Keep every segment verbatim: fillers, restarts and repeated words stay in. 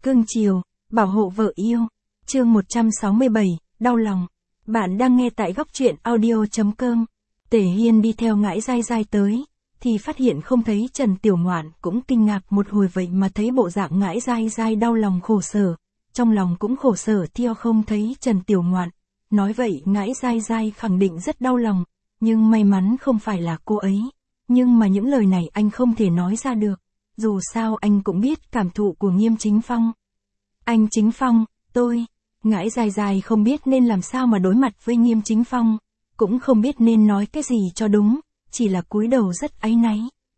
Cưng chiều, bảo hộ vợ yêu. Chương một trăm sáu mươi bảy, đau lòng. Bạn đang nghe tại góc truyện audio chấm com. Tề Hiên đi theo Ngãi Dai Dai tới, thì phát hiện không thấy Trần Tiểu Ngoạn, cũng kinh ngạc một hồi vậy mà thấy bộ dạng Ngãi Dai Dai đau lòng khổ sở. Trong lòng cũng khổ sở theo không thấy Trần Tiểu Ngoạn. Nói vậy Ngãi Dai Dai khẳng định rất đau lòng, nhưng may mắn không phải là cô ấy. Nhưng mà những lời này anh không thể nói ra được. Dù sao anh cũng biết cảm thụ của Nghiêm Chính Phong. Anh Chính Phong, tôi, Ngãi Dai Dai không biết nên làm sao mà đối mặt với Nghiêm Chính Phong, cũng không biết nên nói cái gì cho đúng, chỉ là cúi đầu rất áy náy.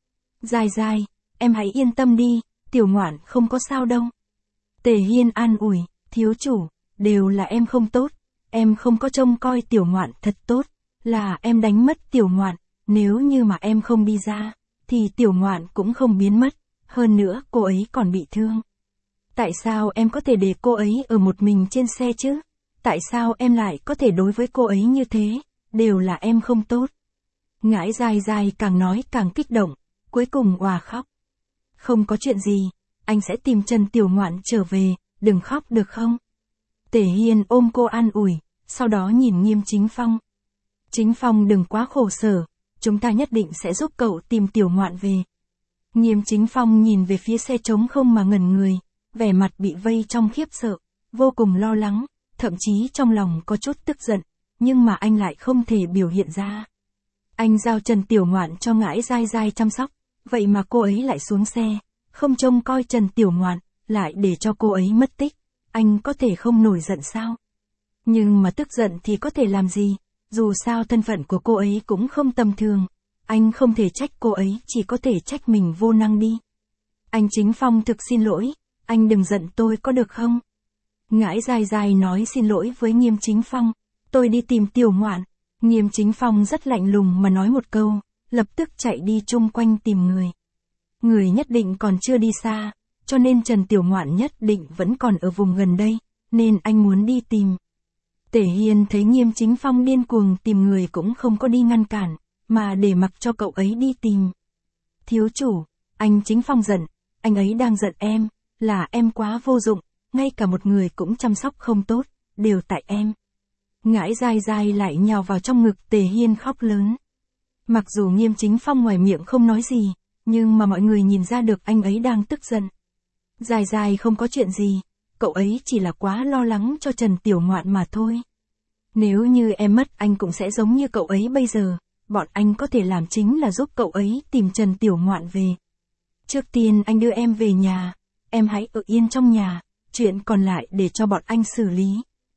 Dai Dai, em hãy yên tâm đi, Tiểu Ngoạn không có sao đâu. Tề Hiên an ủi, thiếu chủ, đều là em không tốt, em không có trông coi Tiểu Ngoạn thật tốt, là em đánh mất Tiểu Ngoạn, nếu như mà em không đi ra, thì Tiểu Ngoạn cũng không biến mất, hơn nữa cô ấy còn bị thương. Tại sao em có thể để cô ấy ở một mình trên xe chứ? Tại sao em lại có thể đối với cô ấy như thế? Đều là em không tốt. Ngãi Dai Dai càng nói càng kích động, cuối cùng òa khóc. Không có chuyện gì, anh sẽ tìm Trần Tiểu Ngoạn trở về, đừng khóc được không? Tề Hiên ôm cô an ủi, sau đó nhìn Nghiêm Chính Phong. Chính Phong đừng quá khổ sở, chúng ta nhất định sẽ giúp cậu tìm Tiểu Ngoạn về. Nghiêm Chính Phong nhìn về phía xe trống không mà ngẩn người, vẻ mặt bị vây trong khiếp sợ, vô cùng lo lắng, thậm chí trong lòng có chút tức giận, nhưng mà anh lại không thể biểu hiện ra. Anh giao Trần Tiểu Ngoạn cho Ngãi Dai Dai chăm sóc, vậy mà cô ấy lại xuống xe, không trông coi Trần Tiểu Ngoạn, lại để cho cô ấy mất tích, anh có thể không nổi giận sao? Nhưng mà tức giận thì có thể làm gì, dù sao thân phận của cô ấy cũng không tầm thường, anh không thể trách cô ấy, chỉ có thể trách mình vô năng đi. Anh Chính Phong thực xin lỗi, anh đừng giận tôi có được không? Ngãi Dai Dai nói xin lỗi với Nghiêm Chính Phong, tôi đi tìm Tiểu Ngoạn. Nghiêm Chính Phong rất lạnh lùng mà nói một câu, lập tức chạy đi chung quanh tìm người. Người nhất định còn chưa đi xa, cho nên Trần Tiểu Ngoạn nhất định vẫn còn ở vùng gần đây, nên anh muốn đi tìm. Tề Hiên thấy Nghiêm Chính Phong điên cuồng tìm người cũng không có đi ngăn cản, mà để mặc cho cậu ấy đi tìm. Thiếu chủ, anh Chính Phong giận, anh ấy đang giận em, là em quá vô dụng, ngay cả một người cũng chăm sóc không tốt, đều tại em. Ngãi Dai Dai lại nhào vào trong ngực Tề Hiên khóc lớn. Mặc dù Nghiêm Chính Phong ngoài miệng không nói gì, nhưng mà mọi người nhìn ra được anh ấy đang tức giận. Dai Dai không có chuyện gì, cậu ấy chỉ là quá lo lắng cho Trần Tiểu Ngoạn mà thôi. Nếu như em mất anh cũng sẽ giống như cậu ấy bây giờ, bọn anh có thể làm chính là giúp cậu ấy tìm Trần Tiểu Ngoạn về. Trước tiên anh đưa em về nhà, em hãy ở yên trong nhà, chuyện còn lại để cho bọn anh xử lý.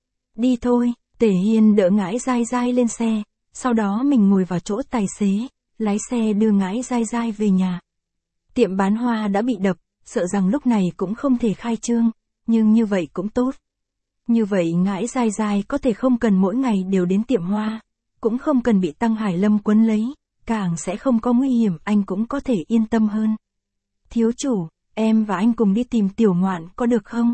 Đi thôi, Tề Hiên đỡ Ngãi Dai Dai lên xe, sau đó mình ngồi vào chỗ tài xế, lái xe đưa Ngãi Dai Dai về nhà. Tiệm bán hoa đã bị đập, sợ rằng lúc này cũng không thể khai trương, nhưng như vậy cũng tốt. Như vậy Ngãi Dai Dai có thể không cần mỗi ngày đều đến tiệm hoa, cũng không cần bị Tăng Hải Lâm quấn lấy, càng sẽ không có nguy hiểm, anh cũng có thể yên tâm hơn. Thiếu chủ, em và anh cùng đi tìm Tiểu Ngoạn có được không?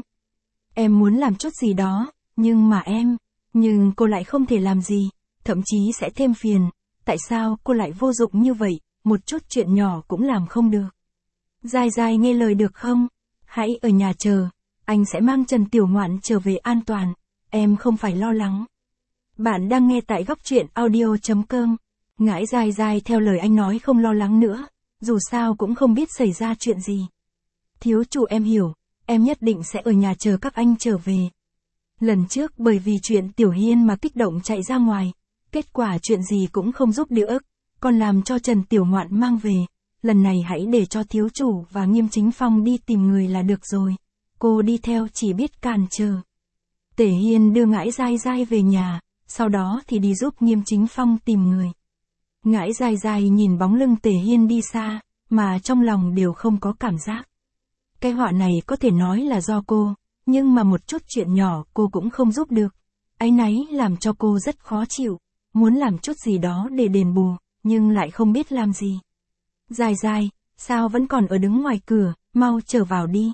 Em muốn làm chút gì đó, nhưng mà em, nhưng cô lại không thể làm gì, thậm chí sẽ thêm phiền. Tại sao cô lại vô dụng như vậy, một chút chuyện nhỏ cũng làm không được? Dai Dai nghe lời được không? Hãy ở nhà chờ, anh sẽ mang Trần Tiểu Ngoạn trở về an toàn, em không phải lo lắng. Bạn đang nghe tại góc truyện audio chấm com. Ngãi Dai Dai theo lời anh nói không lo lắng nữa, dù sao cũng không biết xảy ra chuyện gì. Thiếu chủ em hiểu, em nhất định sẽ ở nhà chờ các anh trở về. Lần trước bởi vì chuyện Tiểu Hiên mà kích động chạy ra ngoài, kết quả chuyện gì cũng không giúp được, còn làm cho Trần Tiểu Ngoạn mang về. Lần này hãy để cho thiếu chủ và Nghiêm Chính Phong đi tìm người là được rồi. Cô đi theo chỉ biết cản trở. Tề Hiên đưa Ngãi Dai Dai về nhà, sau đó thì đi giúp Nghiêm Chính Phong tìm người. Ngãi Dai Dai nhìn bóng lưng Tề Hiên đi xa, mà trong lòng đều không có cảm giác. Cái họa này có thể nói là do cô, nhưng mà một chút chuyện nhỏ cô cũng không giúp được. Áy náy làm cho cô rất khó chịu, muốn làm chút gì đó để đền bù, nhưng lại không biết làm gì. Dai Dai, sao vẫn còn ở đứng ngoài cửa, mau trở vào đi.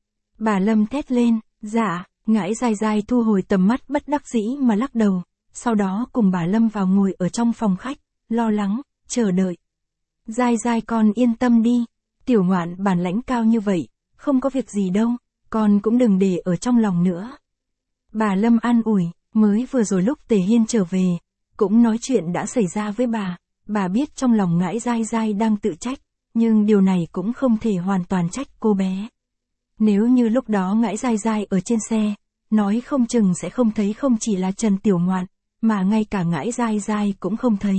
Bà Lâm thét lên, dạ. Ngãi Dai Dai thu hồi tầm mắt bất đắc dĩ mà lắc đầu, sau đó cùng bà Lâm vào ngồi ở trong phòng khách, lo lắng, chờ đợi. Dai Dai con yên tâm đi, Tiểu Ngoạn bản lãnh cao như vậy, không có việc gì đâu, con cũng đừng để ở trong lòng nữa. Bà Lâm an ủi, mới vừa rồi lúc Tề Hiên trở về, cũng nói chuyện đã xảy ra với bà, bà biết trong lòng Ngãi Dai Dai đang tự trách, nhưng điều này cũng không thể hoàn toàn trách cô bé. Nếu như lúc đó Ngãi Dai Dai ở trên xe, nói không chừng sẽ không thấy không chỉ là Trần Tiểu Ngoạn, mà ngay cả Ngãi Dai Dai cũng không thấy.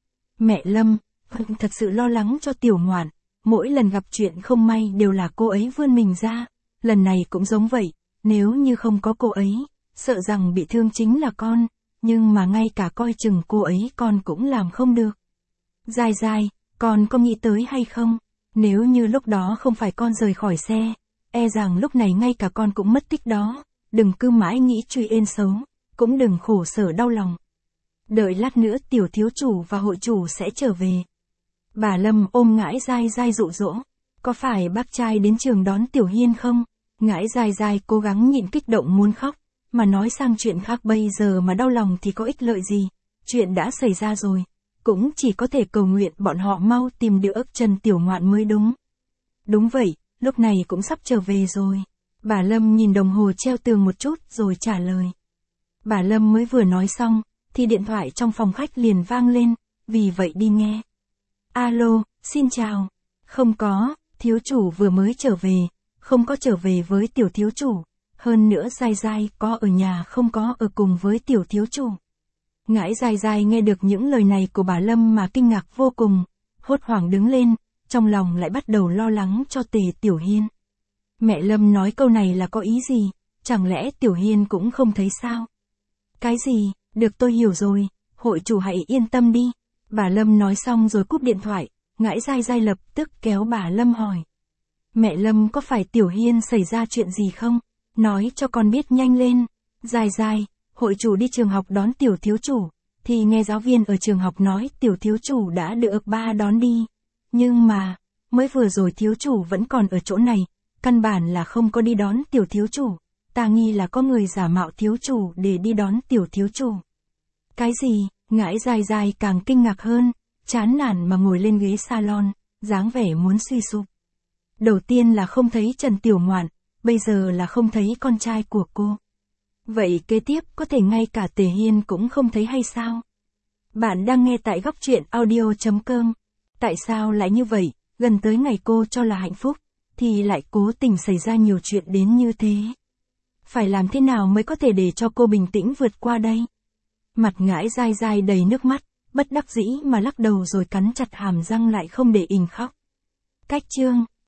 Mẹ Lâm, thật sự lo lắng cho Tiểu Ngoạn, mỗi lần gặp chuyện không may đều là cô ấy vươn mình ra, lần này cũng giống vậy, nếu như không có cô ấy, sợ rằng bị thương chính là con, nhưng mà ngay cả coi chừng cô ấy con cũng làm không được. Dai Dai, con có nghĩ tới hay không? Nếu như lúc đó không phải con rời khỏi xe, e rằng lúc này ngay cả con cũng mất tích đó, đừng cứ mãi nghĩ truy ên xấu, cũng đừng khổ sở đau lòng. Đợi lát nữa tiểu thiếu chủ và hội chủ sẽ trở về. Bà Lâm ôm Ngãi Dai Dai dụ dỗ, có phải bác trai đến trường đón Tiểu Hiên không? Ngãi Dai Dai cố gắng nhịn kích động muốn khóc, mà nói sang chuyện khác bây giờ mà đau lòng thì có ích lợi gì, chuyện đã xảy ra rồi, cũng chỉ có thể cầu nguyện bọn họ mau tìm được Trần Tiểu Ngoạn mới đúng. Đúng vậy, lúc này cũng sắp trở về rồi. Bà Lâm nhìn đồng hồ treo tường một chút rồi trả lời. Bà Lâm mới vừa nói xong, thì điện thoại trong phòng khách liền vang lên, vì vậy đi nghe. Alo, xin chào. Không có, thiếu chủ vừa mới trở về, không có trở về với tiểu thiếu chủ. Hơn nữa Dai Dai có ở nhà không có ở cùng với tiểu thiếu chủ. Ngãi Dai Dai nghe được những lời này của bà Lâm mà kinh ngạc vô cùng, hốt hoảng đứng lên, trong lòng lại bắt đầu lo lắng cho Tề Tiểu Hiên. Mẹ Lâm nói câu này là có ý gì, chẳng lẽ Tiểu Hiên cũng không thấy sao? Cái gì, được tôi hiểu rồi, hội chủ hãy yên tâm đi. Bà Lâm nói xong rồi cúp điện thoại, Ngãi Dai Dai lập tức kéo bà Lâm hỏi. Mẹ Lâm có phải Tiểu Hiên xảy ra chuyện gì không? Nói cho con biết nhanh lên. Dai Dai, hội chủ đi trường học đón tiểu thiếu chủ, thì nghe giáo viên ở trường học nói tiểu thiếu chủ đã được ba đón đi. Nhưng mà, mới vừa rồi thiếu chủ vẫn còn ở chỗ này, căn bản là không có đi đón tiểu thiếu chủ. Ta nghi là có người giả mạo thiếu chủ để đi đón tiểu thiếu chủ. Cái gì? Ngãi Dai Dai càng kinh ngạc hơn, chán nản mà ngồi lên ghế salon, dáng vẻ muốn suy sụp. Đầu tiên là không thấy Trần Tiểu Ngoạn, bây giờ là không thấy con trai của cô. Vậy kế tiếp có thể ngay cả Tề Hiên cũng không thấy hay sao? Bạn đang nghe tại góc truyện audio chấm com. Tại sao lại như vậy, gần tới ngày cô cho là hạnh phúc, thì lại cố tình xảy ra nhiều chuyện đến như thế? Phải làm thế nào mới có thể để cho cô bình tĩnh vượt qua đây? Mặt Ngãi Dai Dai đầy nước mắt, bất đắc dĩ mà lắc đầu rồi cắn chặt hàm răng lại không để ình khóc. Cách chương